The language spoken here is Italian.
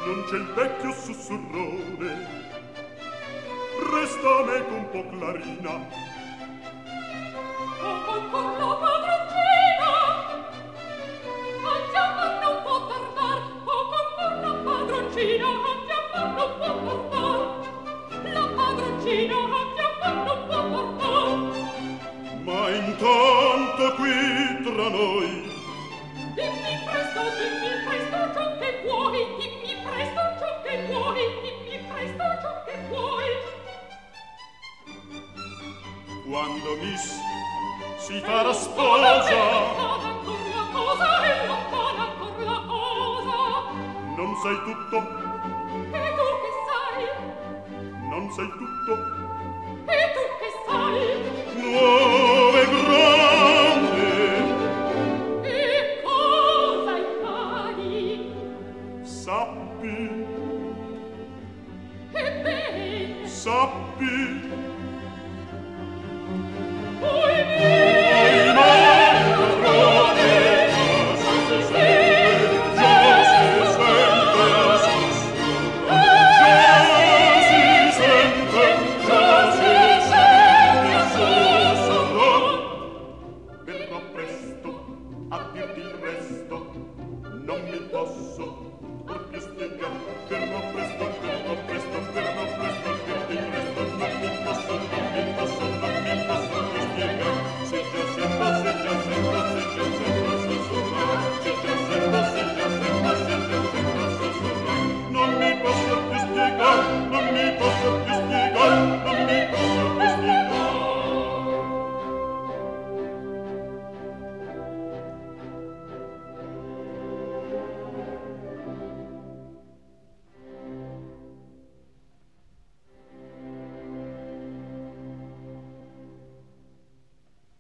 Non c'è il vecchio sussurrone, resta a me con po' clarina. Con la padroncina, andiamo non può tardar. Con la padroncina, andiamo non può tardar. La padroncina, andiamo non può tardar. Ma intanto qui tra noi dimmi presto ciò che vuoi. Dimmi presto ciò che vuoi. Dimmi presto ciò che vuoi. quando Miss si farà sposa, Ancor la cosa è lontana, ancor la cosa. non sai tutto, E tu che sai? non sai tutto, E tu che sai? nuove grande, E cosa impari? sappi, Ebbene, sappi, poi ai mani padrone, già si sente, già si sente sussurro. Verrò presto a dirti il resto, non mi posso